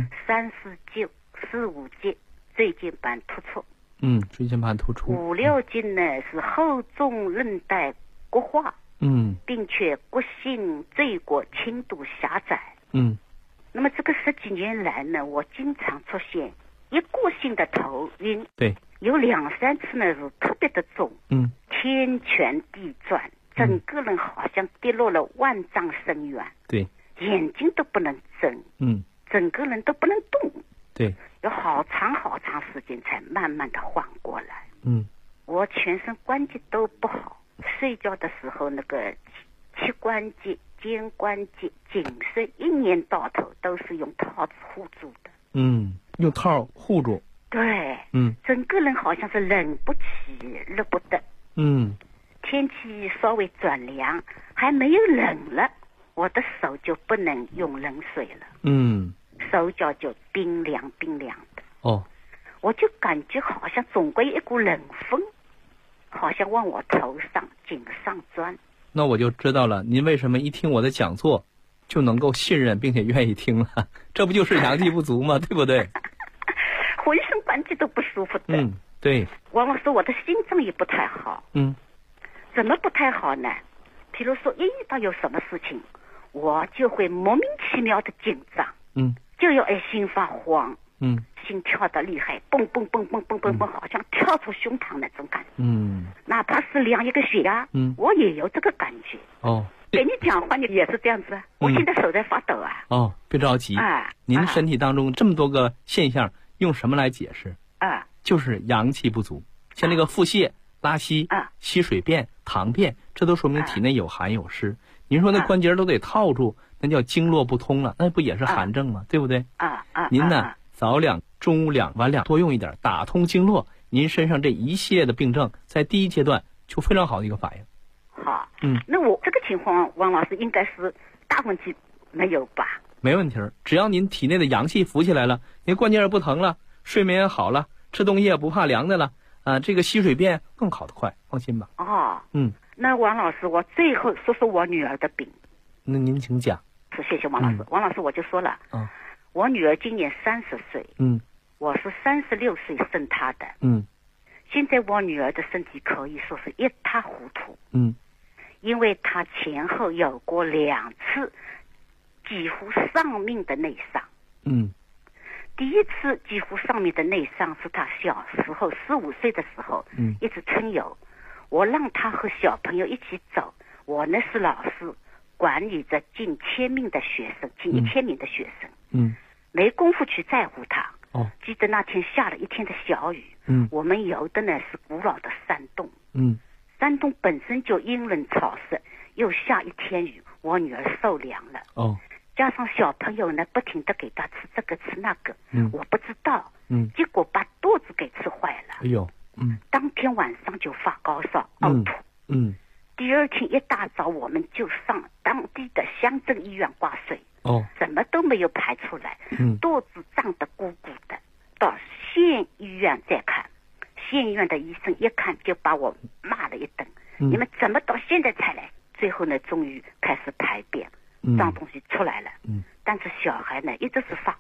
，3、4节、4、5节椎间盘突出。 椎间盘突出。 5、6节呢是后纵韧带固化。并且骨性椎骨轻度狭窄。那么这个10几年来呢，我经常出现一过性的头晕。 对。 有2、3次呢是特别的重。天旋地转，整个人好像跌落了万丈深渊。 对。 眼睛都不能睁。整个人都不能动。 对。 有好长好长时间才慢慢的缓过来。我全身关节都不好，睡觉的时候那个膝关节、肩关节、颈椎1年到头都是用套子护住的。 用套护住。 对。整个人好像是冷不起热不得。天气稍微转凉，还没有冷了，我的手就不能用冷水了。手脚就冰凉冰凉的。我就感觉好像总归一股冷风，好像往我头上颈上钻。 那我就知道了，您为什么一听我的讲座就能够信任并且愿意听了，这不就是阳气不足吗？对不对？ 浑身关节都不舒服的。 对。 往往说我的心脏也不太好。怎么不太好呢？比如说一遇到有什么事情，我就会莫名其妙的紧张。就有心发慌。心跳的厉害，蹦蹦蹦蹦蹦蹦蹦，好像跳出胸膛那种感觉。哪怕是量一个血压，我也有这个感觉。给你讲话，你也是这样子。我现在手在发抖啊。 别着急。您身体当中这么多个现象，用什么来解释？就是阳气不足，像那个腹泻、拉稀、稀水便、溏便，这都说明体内有寒有湿。您说那关节都得套住，那叫经络不通了，那不也是寒症吗？对不对？您呢？早两、中午两、晚两多用一点，打通经络，您身上这一系列的病症，在第一阶段就非常好的一个反应。 好。那我这个情况，王老师应该是大问题没有吧？ 没问题，只要您体内的阳气浮起来了，您关节也不疼了，睡眠也好了，吃东西也不怕凉的了，这个稀水便更好的快，放心吧。 那王老师，我最后说说我女儿的病。 那您请讲。 谢谢王老师。王老师，我就说了。我女儿今年30岁。我是36岁生她的。现在我女儿的身体可以说是一塌糊涂。因为她前后有过2次几乎丧命的内伤。第一次几乎丧命的内伤是她小时候4、5岁的时候，一次春游，我让她和小朋友一起走，我呢是老师，管理着近1000名的学生，近1000名的学生。没工夫去在乎他。记得那天下了一天的小雨。我们游的呢是古老的山洞。山洞本身就阴冷潮湿，又下一天雨，我女儿受凉了。加上小朋友呢不停地给她吃这个吃那个，我不知道。结果把肚子给吃坏了。当天晚上就发高烧、呕吐。第二天一大早我们就上当地的乡镇医院挂水。什么都没有排出来。肚子胀得鼓鼓的，到县医院再看，县医院的医生一看就把我骂了一顿。你们怎么到现在才来？最后呢终于开始排便，脏东西出来了。但是小孩呢一直是发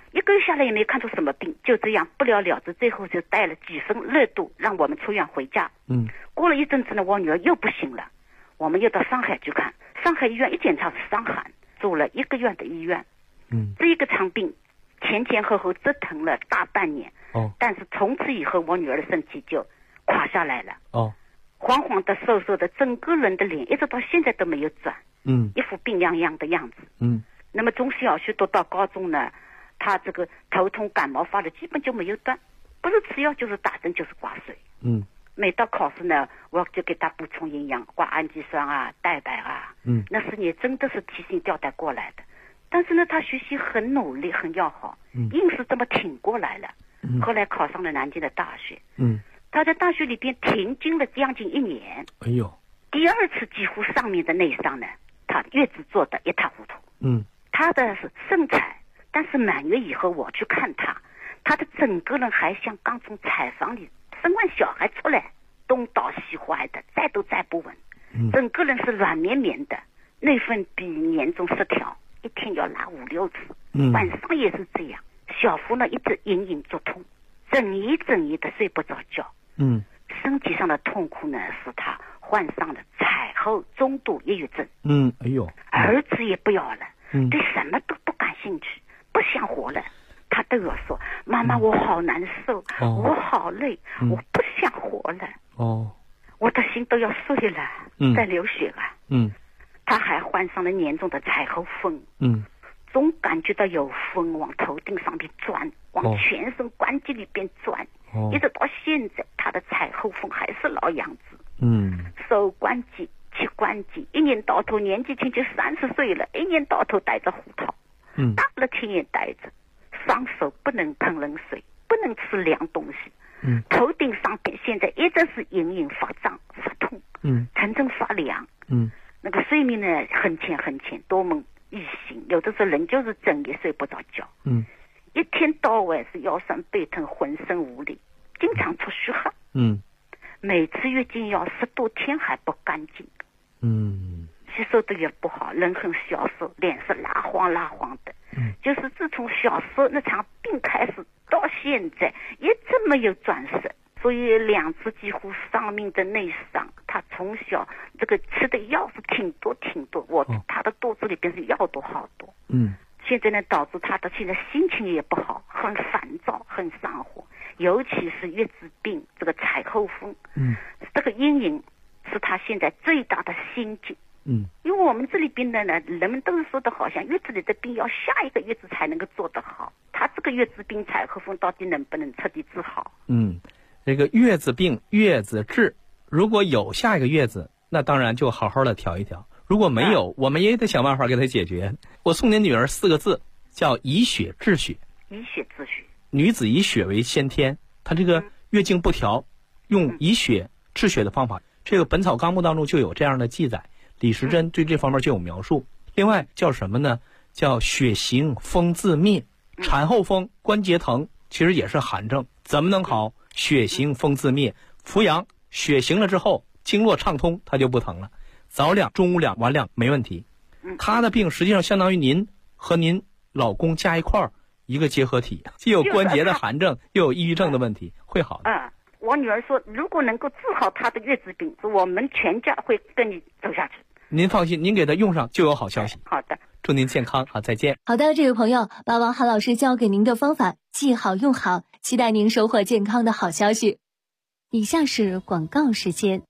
1个月下来也没看出什么病，就这样不了了之，最后就带了几分热度让我们出院回家。过了一阵子呢，我女儿又不行了，我们又到上海去看，上海医院一检查是伤寒，住了1个月的医院。这一个场病前后折腾了大半年。但是从此以后我女儿的身体就垮下来了。黄黄的瘦瘦的，整个人的脸一直到现在都没有转。一副病殃殃的样子。那么从小学读到高中呢，他这个头痛感冒发的基本就没有断，不是吃药就是打针就是挂水。每到考试呢，我就给他补充营养，挂氨基酸啊、蛋白啊。那是你真的是提心吊胆过来的。但是呢，他学习很努力，很要好，硬是这么挺过来了。后来考上了南京的大学。他在大学里边停经了将近1年。 哎呦！ 第2次几乎上面的内伤呢，他月子做的一塌糊涂。他的是盛产，但是满月以后我去看他的整个人还像刚从产房里生完小孩出来，东倒西歪的，再都站不稳。整个人是软绵绵的，内分泌严重失调，一天要拉5、6次。晚上也是这样，小腹呢一直隐隐作痛，整夜的睡不着觉。身体上的痛苦呢，使他患上了产后中度抑郁症。 哎呦！ 儿子也不要了，对什么都不感兴趣，不想活了。他都要说：“妈妈，我好难受，我好累，我不想活了。”我的心都要碎了，在流血啊。他还患上了严重的产后风。总感觉到有风往头顶上面钻，往全身关节里边钻。一直到现在，他的产后风还是老样子。手关节、膝关节，一年到头年纪轻轻30岁了，一年到头戴着胡桃。大了天也戴着，双手不能碰冷水，不能吃凉东西。头顶上边现在一直是隐隐发胀发痛。层层发凉。那个睡眠呢很浅，多梦易醒，有的时候人就是整夜睡不着觉。一天到晚是腰酸背疼，浑身无力，经常出虚汗。每次月经要10多天还不干净。吸收的也不好，人很消瘦，脸是蜡黄的。就是自从小时候那场病开始到现在一直没有转色，所以2次几乎丧命的内伤。他从小这个吃的药是挺多，他的肚子里边是药都好多。现在呢，导致他的现在心情也不好，很烦躁，很上火，尤其是月子病这个产后风。这个阴影是他现在最大的心境。因为我们这里边的呢，人们都是说的好像月子里的病要下一个月子才能够做得好，他这个月子病产后风到底能不能彻底治好？ 这个月子病月子治，如果有下一个月子，那当然就好好的调一调。如果没有，我们也得想办法给他解决。我送您女儿4个字，叫以血治血。 以血治血， 女子以血为先天，她这个月经不调，用以血治血的方法，这个《本草纲目》当中就有这样的记载。李时珍对这方面就有描述。另外叫什么呢？叫血行风自灭。产后风关节疼其实也是寒症，怎么能好？血行风自灭，服阳血行了之后，经络畅通，它就不疼了。早两、中午两、晚两没问题。他的病实际上相当于您和您老公加一块儿一个结合体，既有关节的寒症，又有抑郁症的问题，会好的。 我女儿说，如果能够治好她的月子病，我们全家会跟你走下去。 您放心，您给她用上就有好消息。 好的， 祝您健康，好，再见。 好的，这位朋友，把王涵老师教给您的方法记好用好，期待您收获健康的好消息。以下是广告时间。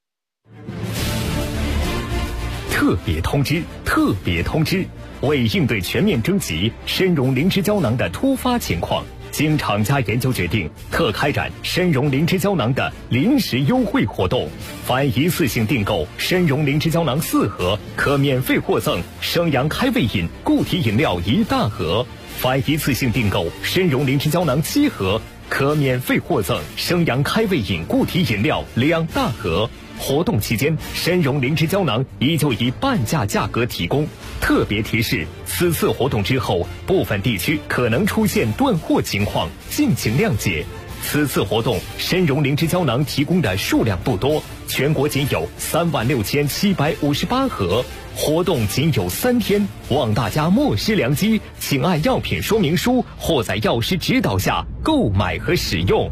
特别通知！为应对全面征集参茸灵芝胶囊的突发情况，经厂家研究决定，特开展参茸灵芝胶囊的临时优惠活动。凡一次性订购参茸灵芝胶囊4盒，可免费获赠生阳开胃饮固体饮料1大盒；凡一次性订购参茸灵芝胶囊7盒，可免费获赠生阳开胃饮固体饮料2大盒。活动期间，参茸灵芝胶囊依旧以半价价格提供。特别提示：此次活动之后，部分地区可能出现断货情况，敬请谅解。 此次活动参茸灵芝胶囊提供的数量不多，全国仅有36758盒，活动仅有3天，望大家莫失良机，请按药品说明书或在药师指导下购买和使用。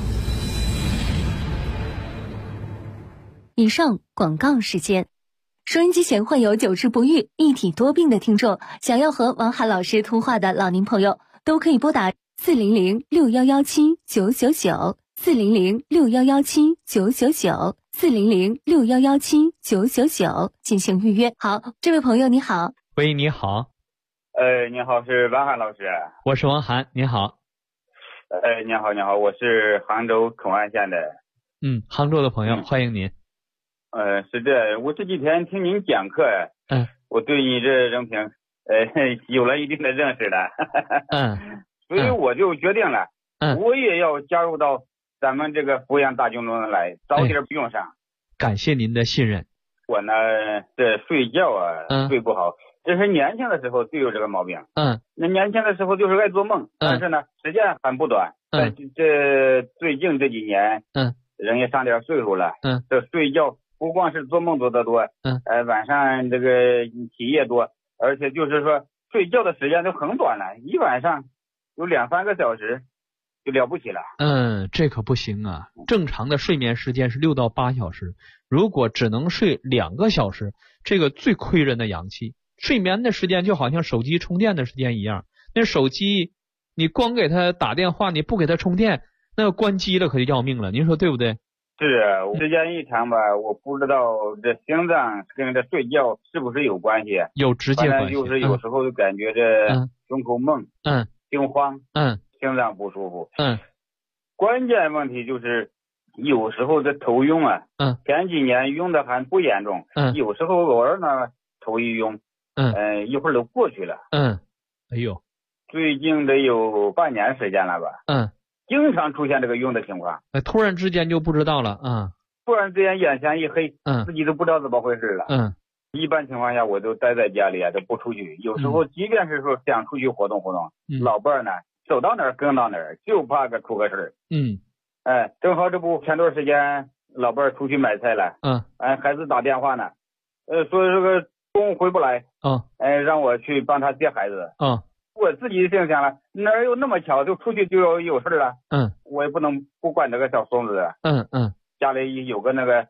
以上广告时间。收音机前患有久治不愈、一体多病的听众，想要和王涵老师通话的老年朋友，都可以拨打400611799 400611799 400611799进行预约。好，这位朋友你好。 喂，你好。 你好，是王涵老师。 我是王涵，你好。 你好，我是杭州崇安县的。 杭州的朋友，欢迎您。 是这，我这几天听您讲课，我对你这人品，有了一定的认识了，所以我就决定了，我也要加入到咱们这个阜阳大军中来，早点用上。 感谢您的信任。 我呢，这睡觉睡不好，这是年轻的时候就有这个毛病。那年轻的时候就是爱做梦，但是呢，时间很不短。这最近这几年，人也上点岁数了，这睡觉。不光是做梦做得多，晚上这个起夜多，而且就是说睡觉的时间都很短了，一晚上有2-3个小时就了不起了。 这可不行啊！正常的睡眠时间是6到8小时，如果只能睡2个小时，这个最亏人的阳气。睡眠的时间就好像手机充电的时间一样，那手机你光给它打电话，你不给它充电，那关机了可就要命了，您说对不对？ 是，时间一长吧，我不知道这心脏跟这睡觉是不是有关系？ 有直接关系。 就是有时候就感觉这胸口闷，心慌，心脏不舒服。关键问题就是有时候这头晕啊，前几年晕的还不严重，有时候偶尔呢头一晕，一会儿都过去了。 哎呦， 最近得有半年时间了吧？经常出现这个晕的情况， 突然之间就不知道了， 突然之间眼前一黑，自己都不知道怎么回事了，一般情况下我都待在家里都不出去，有时候即便是说想出去活动活动，老伴儿呢走到哪儿跟到哪儿，就怕出个事儿，正好这不前段时间老伴儿出去买菜了，孩子打电话呢，说这个中午回不来，让我去帮他接孩子，我自己心想了，哪有那么巧就出去就要有事了？我也不能不管这个小孙子。家里有个那个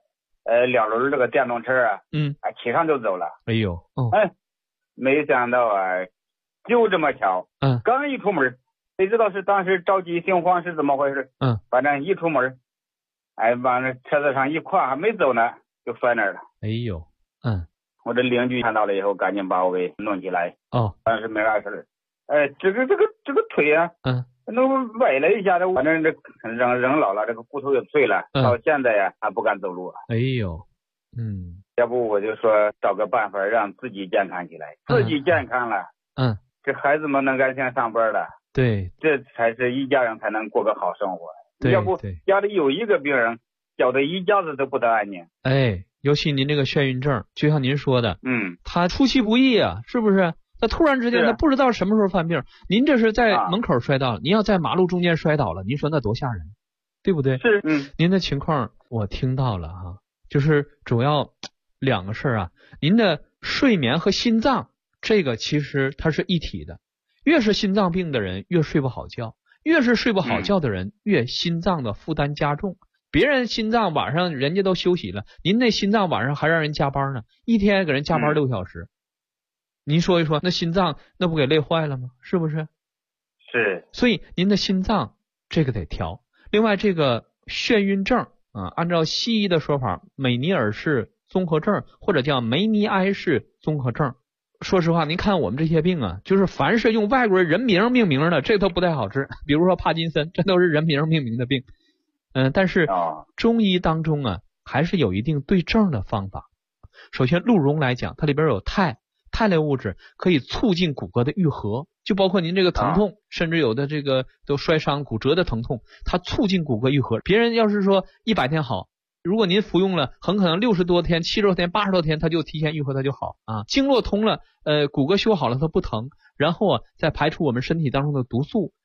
2轮这个电动车骑上就走了。 哎呦， 没想到就这么巧。刚一出门，谁知道是当时着急心慌是怎么回事？反正一出门，往那车子上一跨，还没走呢，就摔那儿了。 哎呦， 我这邻居看到了以后，赶紧把我给弄起来。但是没啥事。这个腿能崴了一下子，反正这人老了，这个骨头也脆了，到现在还不敢走路。 哎呦， 要不我就说找个办法让自己健康起来，自己健康了，这孩子们能安心上班了， 对， 这才是一家人才能过个好生活。要不家里有一个病人，搅得一家子都不得安宁。 尤其您这个眩晕症，就像您说的，他出其不意啊，是不是？他突然之间他不知道什么时候犯病，您这是在门口摔倒了，您要在马路中间摔倒了，您说那多吓人，对不对？ 是， 您的情况我听到了就是主要2个事儿您的睡眠和心脏这个其实它是一体的，越是心脏病的人越睡不好觉，越是睡不好觉的人越心脏的负担加重。别人心脏晚上人家都休息了，您那心脏晚上还让人加班呢，一天给人加班6小时。您说一说，那心脏那不给累坏了吗？是不是？ 是。 所以您的心脏这个得调。另外这个眩晕症按照西医的说法，美尼尔氏综合症或者叫梅尼埃氏综合症。说实话，您看我们这些病就是凡是用外国人名命名的，这都不太好治。比如说帕金森，这都是人名命名的病。但是中医当中还是有一定对症的方法。首先鹿茸来讲，它里边有肽类物质可以促进骨骼的愈合，就包括您这个疼痛，甚至有的这个都摔伤骨折的疼痛，它促进骨骼愈合。别人要是说100天好，如果您服用了，很可能60多天、70多天、80多天，它就提前愈合，它就好经络通了，骨骼修好了，它不疼，然后再排出我们身体当中的毒素，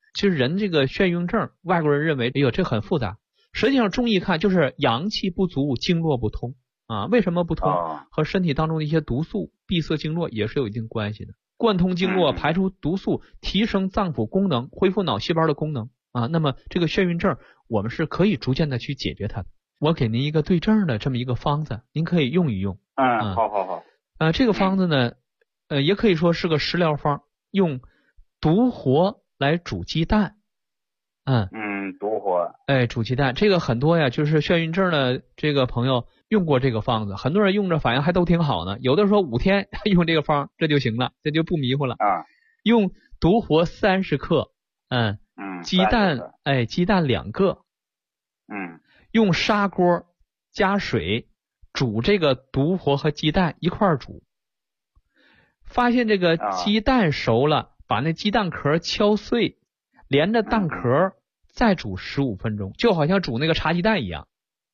其实人这个眩晕症，外国人认为，哎呦，这很复杂。实际上中医看就是阳气不足，经络不通啊。为什么不通？和身体当中的一些毒素闭塞经络也是有一定关系的。贯通经络，排出毒素，提升脏腑功能，恢复脑细胞的功能啊。那么这个眩晕症，我们是可以逐渐的去解决它的。我给您一个对症的这么一个方子，您可以用一用。 好。 这个方子呢，也可以说是个食疗方，用独活来煮鸡蛋。 独活。 煮鸡蛋，这个很多呀，就是眩晕症的这个朋友用过这个方子，很多人用着反应还都挺好呢。有的说5天用这个方，这就行了，这就不迷糊了。用独活30克，鸡蛋，鸡蛋2个，用砂锅加水煮这个独活和鸡蛋一块煮，发现这个鸡蛋熟了，把那鸡蛋壳敲碎，连着蛋壳再煮15分钟，就好像煮那个茶鸡蛋一样。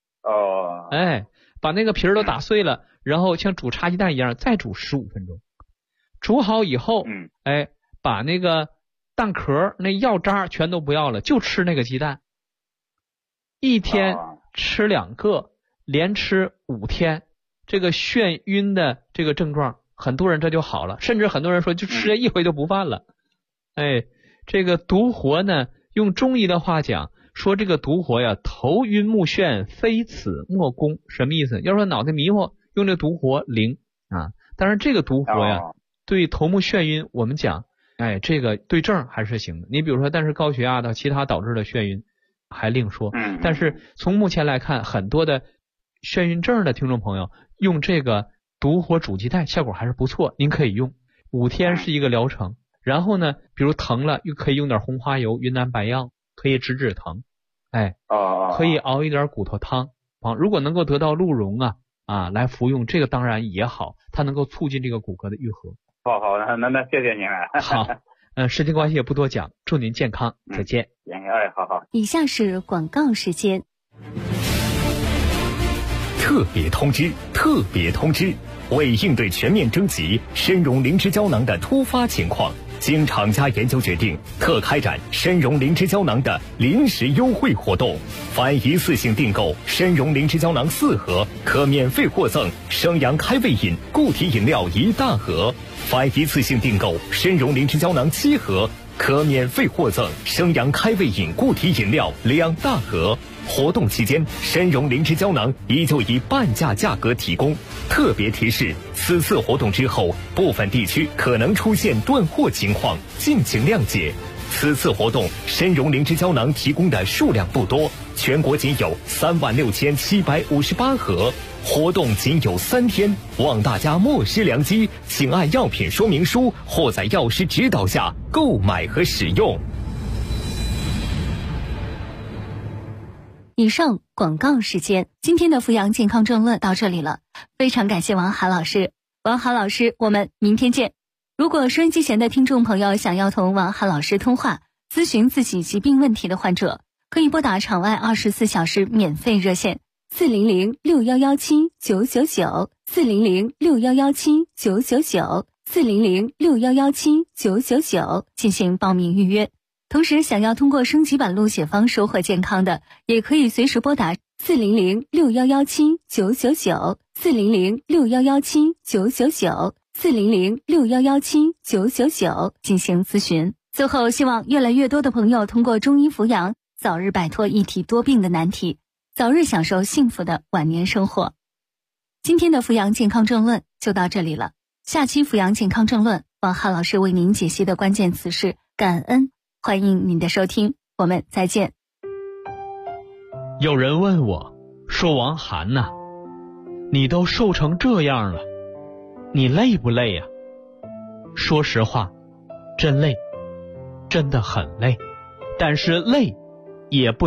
把那个皮儿都打碎了，然后像煮茶鸡蛋一样再煮15分钟。煮好以后，把那个蛋壳那药渣全都不要了，就吃那个鸡蛋。一天吃2个，连吃5天，这个眩晕的这个症状，很多人这就好了，甚至很多人说就吃一回就不犯了。这个独活呢，用中医的话讲，说这个独活呀，头晕目眩，非此莫功。什么意思？要说脑袋迷糊，用这独活灵啊。当然这个独活呀，对头目眩晕，我们讲，这个对症还是行的。你比如说，但是高血压的其他导致的眩晕还另说。但是从目前来看，很多的眩晕症的听众朋友用这个独活煮鸡蛋效果还是不错，您可以用5天是一个疗程。然后呢，比如疼了，又可以用点红花油、云南白药，可以止疼。可以熬一点骨头汤。如果能够得到鹿茸来服用，这个当然也好，它能够促进这个骨骼的愈合。 好，那谢谢您了。 好，时间关系也不多讲，祝您健康，再见。 好。 以下是广告时间。 特别通知！为应对全面征集参茸灵芝胶囊的突发情况，经厂家研究决定，特开展参茸灵芝胶囊的临时优惠活动。凡一次性订购参茸灵芝胶囊4盒，可免费获赠生阳开胃饮固体饮料1大盒；凡一次性订购参茸灵芝胶囊7盒，可免费获赠生阳开胃饮固体饮料2大盒。活动期间，参茸灵芝胶囊依旧以半价价格提供。特别提示：此次活动之后，部分地区可能出现断货情况，敬请谅解。此次活动，参茸灵芝胶囊提供的数量不多，全国仅有36758盒。活动仅有3天，望大家莫失良机，请按药品说明书或在药师指导下购买和使用。 以上广告时间，今天的阜阳健康政论到这里了，非常感谢王涵老师。王涵老师，我们明天见。如果收音机前的听众朋友想要同王涵老师通话，咨询自己疾病问题的患者，可以拨打场外24小时免费热线4006117999400 4006117999400 40061179999进行报名预约。同时，想要通过升级版录写方收获健康的，也可以随时拨打40061179999 400611799 40061179999进行咨询。最后，希望越来越多的朋友通过中医扶阳，早日摆脱一体多病的难题，早日享受幸福的晚年生活。今天的阜阳健康政论就到这里了，下期阜阳健康政论，王涵老师为您解析的关键词是感恩。欢迎您的收听，我们再见。 有人问我说，王涵呐，你都瘦成这样了，你累不累呀？说实话，真累，真的很累，但是累也不